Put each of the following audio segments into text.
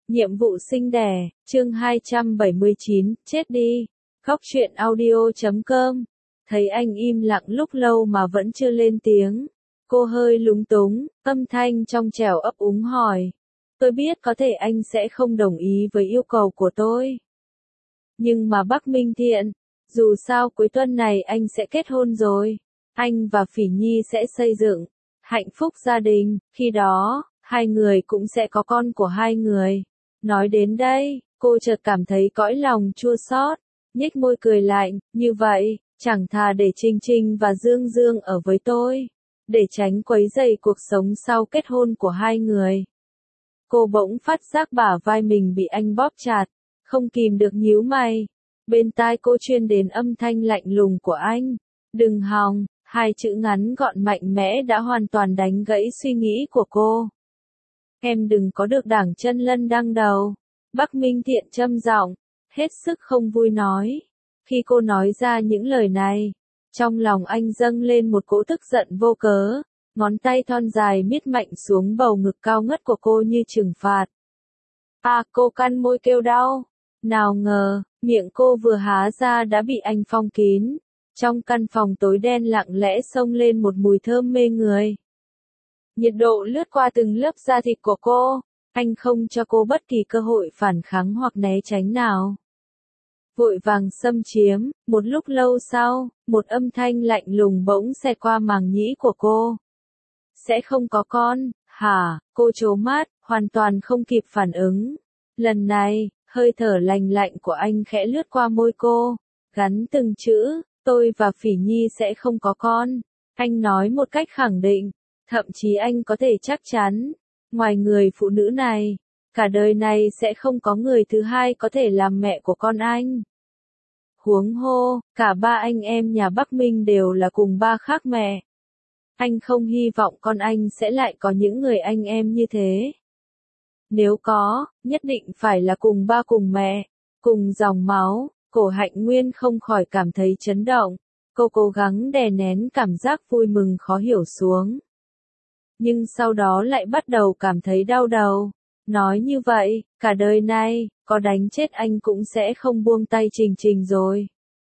Nhiệm vụ sinh đẻ, chương 279, chết đi. Khóc chuyện audio.com. Thấy anh im lặng lúc lâu mà vẫn chưa lên tiếng. Cô hơi lúng túng, âm thanh trong trẻo ấp úng hỏi. Tôi biết có thể anh sẽ không đồng ý với yêu cầu của tôi. Nhưng mà bác Minh Thiện, dù sao cuối tuần này anh sẽ kết hôn rồi. Anh và Phỉ Nhi sẽ xây dựng hạnh phúc gia đình, khi đó, hai người cũng sẽ có con của hai người. Nói đến đây, cô chợt cảm thấy cõi lòng chua xót, nhếch môi cười lạnh, như vậy, chẳng thà để Trinh Trinh và Dương Dương ở với tôi, để tránh quấy rầy cuộc sống sau kết hôn của hai người. Cô bỗng phát giác bả vai mình bị anh bóp chặt, không kìm được nhíu mày. Bên tai cô truyền đến âm thanh lạnh lùng của anh. Đừng hòng, hai chữ ngắn gọn mạnh mẽ đã hoàn toàn đánh gãy suy nghĩ của cô. Em đừng có được đảng chân lân đăng đầu. Bác Minh Thiện trầm giọng, hết sức không vui nói. Khi cô nói ra những lời này, trong lòng anh dâng lên một cỗ tức giận vô cớ, ngón tay thon dài miết mạnh xuống bầu ngực cao ngất của cô như trừng phạt. Cô cắn môi kêu đau. Nào ngờ, miệng cô vừa há ra đã bị anh phong kín. Trong căn phòng tối đen lặng lẽ xông lên một mùi thơm mê người. Nhiệt độ lướt qua từng lớp da thịt của cô, anh không cho cô bất kỳ cơ hội phản kháng hoặc né tránh nào. Vội vàng xâm chiếm, một lúc lâu sau, một âm thanh lạnh lùng bỗng xẹt qua màng nhĩ của cô. Sẽ không có con, hả? Cô trố mắt, hoàn toàn không kịp phản ứng. Lần này, hơi thở lành lạnh của anh khẽ lướt qua môi cô, gắn từng chữ, tôi và Phỉ Nhi sẽ không có con. Anh nói một cách khẳng định, thậm chí anh có thể chắc chắn, ngoài người phụ nữ này, cả đời này sẽ không có người thứ hai có thể làm mẹ của con anh. Huống hồ, cả ba anh em nhà Bắc Minh đều là cùng ba khác mẹ. Anh không hy vọng con anh sẽ lại có những người anh em như thế. Nếu có, nhất định phải là cùng ba cùng mẹ, cùng dòng máu. Cổ Hạnh Nguyên không khỏi cảm thấy chấn động. Cô cố gắng đè nén cảm giác vui mừng khó hiểu xuống. Nhưng sau đó lại bắt đầu cảm thấy đau đầu. Nói như vậy, cả đời này, có đánh chết anh cũng sẽ không buông tay Trình Trình rồi.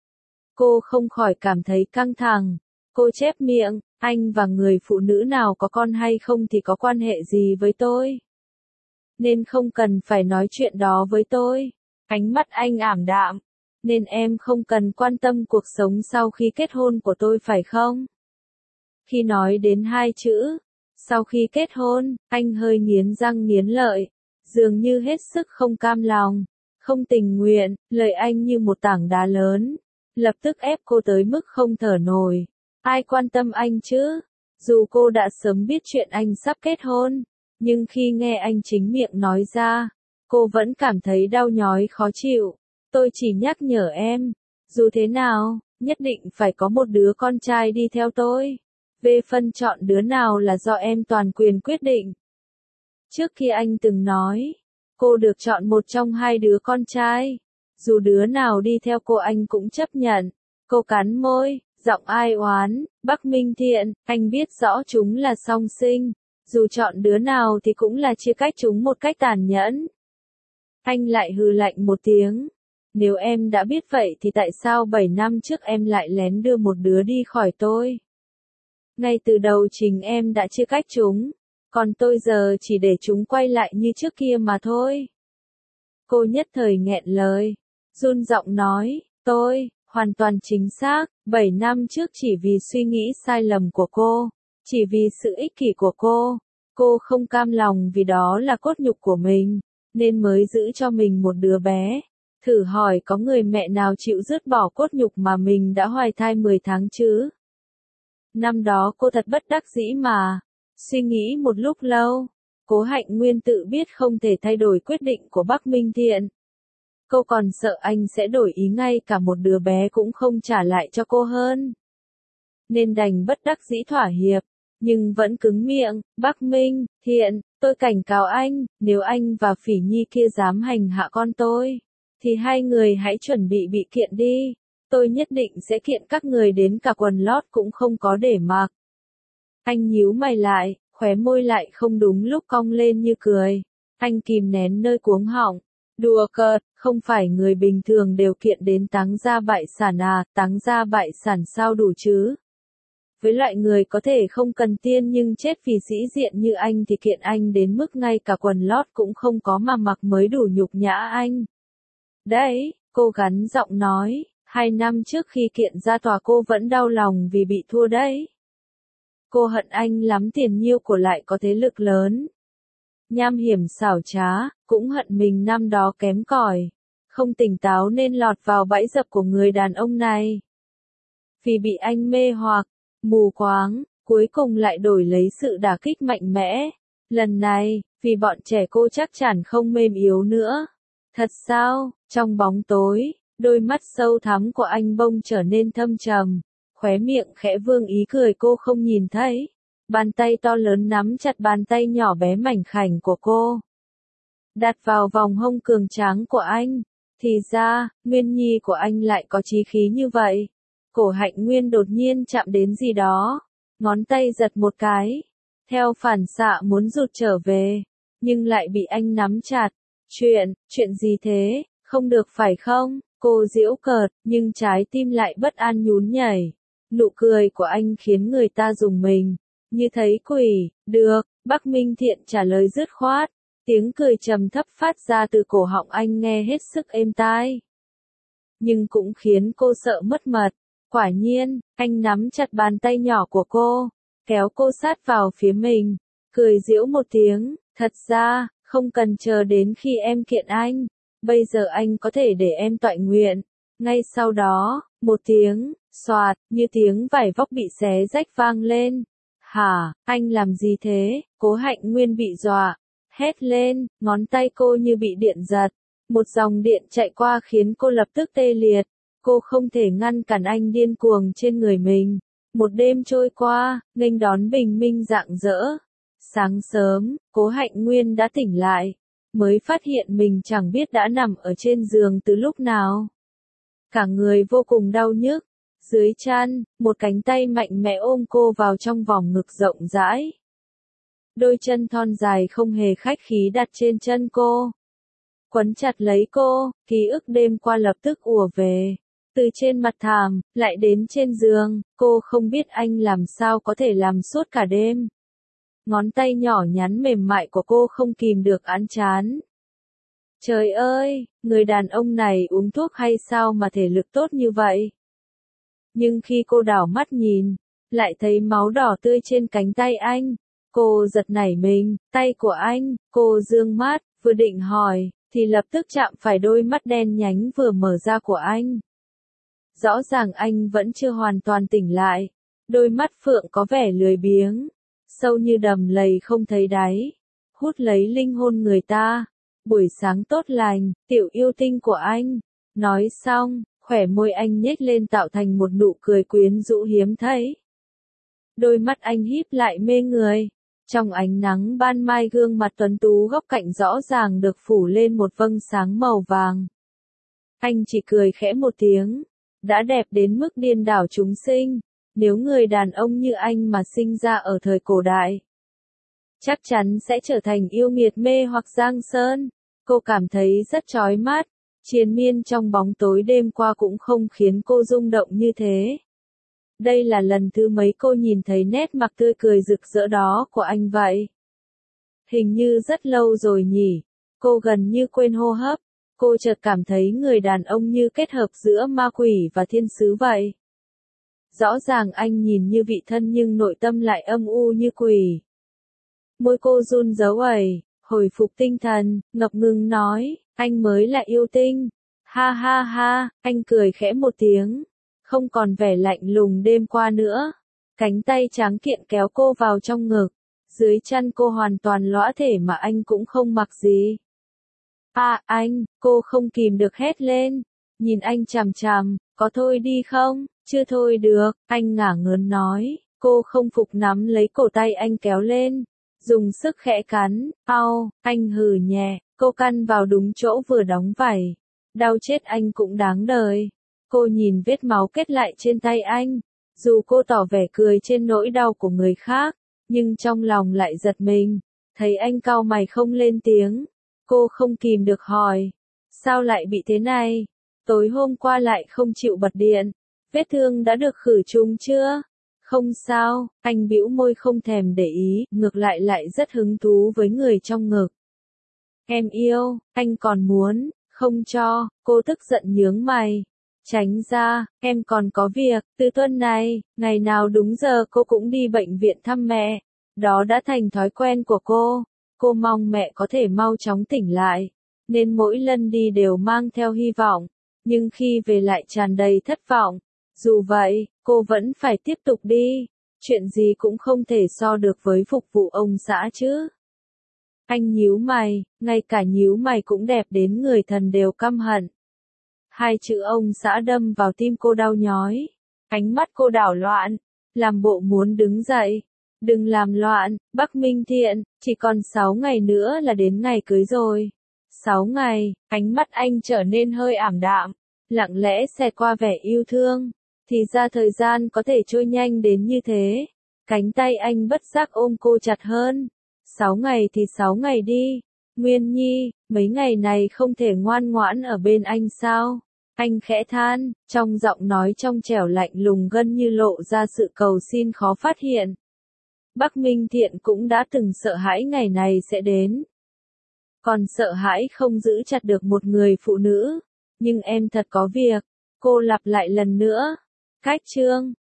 Cô không khỏi cảm thấy căng thẳng. Cô chép miệng, anh và người phụ nữ nào có con hay không thì có quan hệ gì với tôi. Nên không cần phải nói chuyện đó với tôi. Ánh mắt anh ảm đạm. Nên em không cần quan tâm cuộc sống sau khi kết hôn của tôi phải không? Khi nói đến hai chữ, sau khi kết hôn, anh hơi nghiến răng nghiến lợi, dường như hết sức không cam lòng, không tình nguyện, lời anh như một tảng đá lớn, lập tức ép cô tới mức không thở nổi. Ai quan tâm anh chứ? Dù cô đã sớm biết chuyện anh sắp kết hôn, nhưng khi nghe anh chính miệng nói ra, cô vẫn cảm thấy đau nhói khó chịu. Tôi chỉ nhắc nhở em, dù thế nào, nhất định phải có một đứa con trai đi theo tôi. Về phần chọn đứa nào là do em toàn quyền quyết định. Trước khi anh từng nói, cô được chọn một trong hai đứa con trai. Dù đứa nào đi theo cô anh cũng chấp nhận. Cô cắn môi, giọng ai oán, Bắc Minh Thiện, anh biết rõ chúng là song sinh. Dù chọn đứa nào thì cũng là chia cách chúng một cách tàn nhẫn. Anh lại hừ lạnh một tiếng. Nếu em đã biết vậy thì tại sao 7 năm trước em lại lén đưa một đứa đi khỏi tôi? Ngay từ đầu chính em đã chia cách chúng, còn tôi giờ chỉ để chúng quay lại như trước kia mà thôi. Cô nhất thời nghẹn lời, run giọng nói, tôi, hoàn toàn chính xác, 7 năm trước chỉ vì suy nghĩ sai lầm của cô, chỉ vì sự ích kỷ của cô không cam lòng vì đó là cốt nhục của mình, nên mới giữ cho mình một đứa bé. Thử hỏi có người mẹ nào chịu dứt bỏ cốt nhục mà mình đã hoài thai 10 tháng chứ? Năm đó cô thật bất đắc dĩ mà. Suy nghĩ một lúc lâu, Cố Hạnh Nguyên tự biết không thể thay đổi quyết định của Bắc Minh Thiện. Cô còn sợ anh sẽ đổi ý ngay cả một đứa bé cũng không trả lại cho cô hơn. Nên đành bất đắc dĩ thỏa hiệp, nhưng vẫn cứng miệng, Bắc Minh Thiện, tôi cảnh cáo anh, nếu anh và Phỉ Nhi kia dám hành hạ con tôi, thì hai người hãy chuẩn bị kiện đi. Tôi nhất định sẽ kiện các người đến cả quần lót cũng không có để mặc. Anh nhíu mày lại, khóe môi lại không đúng lúc cong lên như cười. Anh kìm nén nơi cuống họng. Đùa cợt, không phải người bình thường đều kiện đến táng gia bại sản à, táng gia bại sản sao đủ chứ? Với loại người có thể không cần tiên nhưng chết vì sĩ diện như anh thì kiện anh đến mức ngay cả quần lót cũng không có mà mặc mới đủ nhục nhã anh. Đấy, cô gắn giọng nói, 2 năm trước khi kiện ra tòa cô vẫn đau lòng vì bị thua đấy. Cô hận anh lắm, tiền nhiêu của lại có thế lực lớn. Nham hiểm xảo trá, cũng hận mình năm đó kém cỏi, không tỉnh táo nên lọt vào bẫy dập của người đàn ông này. Vì bị anh mê hoặc, mù quáng, cuối cùng lại đổi lấy sự đả kích mạnh mẽ. Lần này, vì bọn trẻ cô chắc chắn không mềm yếu nữa. Thật sao? Trong bóng tối, đôi mắt sâu thắm của anh bông trở nên thâm trầm, khóe miệng khẽ vương ý cười cô không nhìn thấy. Bàn tay to lớn nắm chặt bàn tay nhỏ bé mảnh khảnh của cô, đặt vào vòng hông cường tráng của anh. Thì ra, Nguyên Nhi của anh lại có chí khí như vậy. Cổ Hạnh Nguyên đột nhiên chạm đến gì đó, ngón tay giật một cái, theo phản xạ muốn rụt trở về, nhưng lại bị anh nắm chặt. Chuyện gì thế, không được phải không? Cô giễu cợt, nhưng trái tim lại bất an nhún nhảy. Nụ cười của anh khiến người ta rùng mình, như thấy quỷ. Được, Bắc Minh Thiện trả lời dứt khoát, tiếng cười trầm thấp phát ra từ cổ họng anh nghe hết sức êm tai. Nhưng cũng khiến cô sợ mất mật. Quả nhiên, anh nắm chặt bàn tay nhỏ của cô, kéo cô sát vào phía mình, cười giễu một tiếng, thật ra, không cần chờ đến khi em kiện anh, bây giờ anh có thể để em toại nguyện. Ngay sau đó, một tiếng, xoạt, như tiếng vải vóc bị xé rách vang lên. Hả, anh làm gì thế? Cố Hạnh Nguyên bị dọa, hét lên, ngón tay cô như bị điện giật. Một dòng điện chạy qua khiến cô lập tức tê liệt. Cô không thể ngăn cản anh điên cuồng trên người mình. Một đêm trôi qua, nghênh đón bình minh rạng rỡ. Sáng sớm, Cố Hạnh Nguyên đã tỉnh lại, mới phát hiện mình chẳng biết đã nằm ở trên giường từ lúc nào. Cả người vô cùng đau nhức. Dưới chăn, một cánh tay mạnh mẽ ôm cô vào trong vòng ngực rộng rãi. Đôi chân thon dài không hề khách khí đặt trên chân cô, quấn chặt lấy cô, ký ức đêm qua lập tức ùa về. Từ trên mặt thảm, lại đến trên giường, cô không biết anh làm sao có thể làm suốt cả đêm. Ngón tay nhỏ nhắn mềm mại của cô không kìm được án chán. Trời ơi, người đàn ông này uống thuốc hay sao mà thể lực tốt như vậy? Nhưng khi cô đảo mắt nhìn, lại thấy máu đỏ tươi trên cánh tay anh. Cô giật nảy mình, tay của anh, cô dương mắt, vừa định hỏi, thì lập tức chạm phải đôi mắt đen nhánh vừa mở ra của anh. Rõ ràng anh vẫn chưa hoàn toàn tỉnh lại, đôi mắt phượng có vẻ lười biếng, sâu như đầm lầy không thấy đáy, hút lấy linh hồn người ta. Buổi sáng tốt lành, tiểu yêu tinh của anh. Nói xong, khỏe môi anh nhếch lên tạo thành một nụ cười quyến rũ hiếm thấy. Đôi mắt anh híp lại mê người. Trong ánh nắng ban mai gương mặt tuấn tú góc cạnh rõ ràng được phủ lên một vầng sáng màu vàng. Anh chỉ cười khẽ một tiếng. Đã đẹp đến mức điên đảo chúng sinh. Nếu người đàn ông như anh mà sinh ra ở thời cổ đại, chắc chắn sẽ trở thành yêu nghiệt mê hoặc giang sơn. Cô cảm thấy rất chói mắt. Triền miên trong bóng tối đêm qua cũng không khiến cô rung động như thế. Đây là lần thứ mấy cô nhìn thấy nét mặt tươi cười rực rỡ đó của anh vậy? Hình như rất lâu rồi nhỉ. Cô gần như quên hô hấp. Cô chợt cảm thấy người đàn ông như kết hợp giữa ma quỷ và thiên sứ vậy. Rõ ràng anh nhìn như vị thân nhưng nội tâm lại âm u như quỷ. Môi cô run rẩy, hồi phục tinh thần, ngập ngừng nói, anh mới là yêu tinh. Ha ha ha, anh cười khẽ một tiếng, không còn vẻ lạnh lùng đêm qua nữa. Cánh tay trắng kiện kéo cô vào trong ngực, dưới chân cô hoàn toàn lõa thể mà anh cũng không mặc gì. À anh, cô không kìm được hét lên, nhìn anh chằm chằm, có thôi đi không? Chưa thôi được, anh ngả ngớn nói, cô không phục nắm lấy cổ tay anh kéo lên, dùng sức khẽ cắn, au, anh hừ nhẹ, cô căn vào đúng chỗ vừa đóng vảy, đau chết anh cũng đáng đời. Cô nhìn vết máu kết lại trên tay anh, dù cô tỏ vẻ cười trên nỗi đau của người khác, nhưng trong lòng lại giật mình, Thấy anh cau mày không lên tiếng, cô không kìm được hỏi. Sao lại bị thế này? Tối hôm qua lại không chịu bật điện. Vết thương đã được khử trùng chưa? Không sao, anh bĩu môi không thèm để ý, ngược lại rất hứng thú với người trong ngực. Em yêu, anh còn muốn, không cho, cô tức giận nhướng mày. Tránh ra, em còn có việc, từ tuần này, ngày nào đúng giờ cô cũng đi bệnh viện thăm mẹ. Đó đã thành thói quen của cô mong mẹ có thể mau chóng tỉnh lại, nên mỗi lần đi đều mang theo hy vọng, nhưng khi về lại tràn đầy thất vọng. Dù vậy, cô vẫn phải tiếp tục đi, chuyện gì cũng không thể so được với phục vụ ông xã chứ. Anh nhíu mày, ngay cả nhíu mày cũng đẹp đến người thần đều căm hận. Hai chữ ông xã đâm vào tim cô đau nhói. Ánh mắt cô đảo loạn, làm bộ muốn đứng dậy. Đừng làm loạn, Bắc Minh Thiện, chỉ còn 6 ngày nữa là đến ngày cưới rồi. 6 ngày, ánh mắt anh trở nên hơi ảm đạm, lặng lẽ xẹt qua vẻ yêu thương. Thì ra thời gian có thể trôi nhanh đến như thế. Cánh tay anh bất giác ôm cô chặt hơn. 6 ngày thì 6 ngày đi. Nguyên Nhi, mấy ngày này không thể ngoan ngoãn ở bên anh sao? Anh khẽ than, trong giọng nói trong trẻo lạnh lùng gần như lộ ra sự cầu xin khó phát hiện. Bắc Minh Thiện cũng đã từng sợ hãi ngày này sẽ đến. Còn sợ hãi không giữ chặt được một người phụ nữ. Nhưng em thật có việc. Cô lặp lại lần nữa. Cách chương.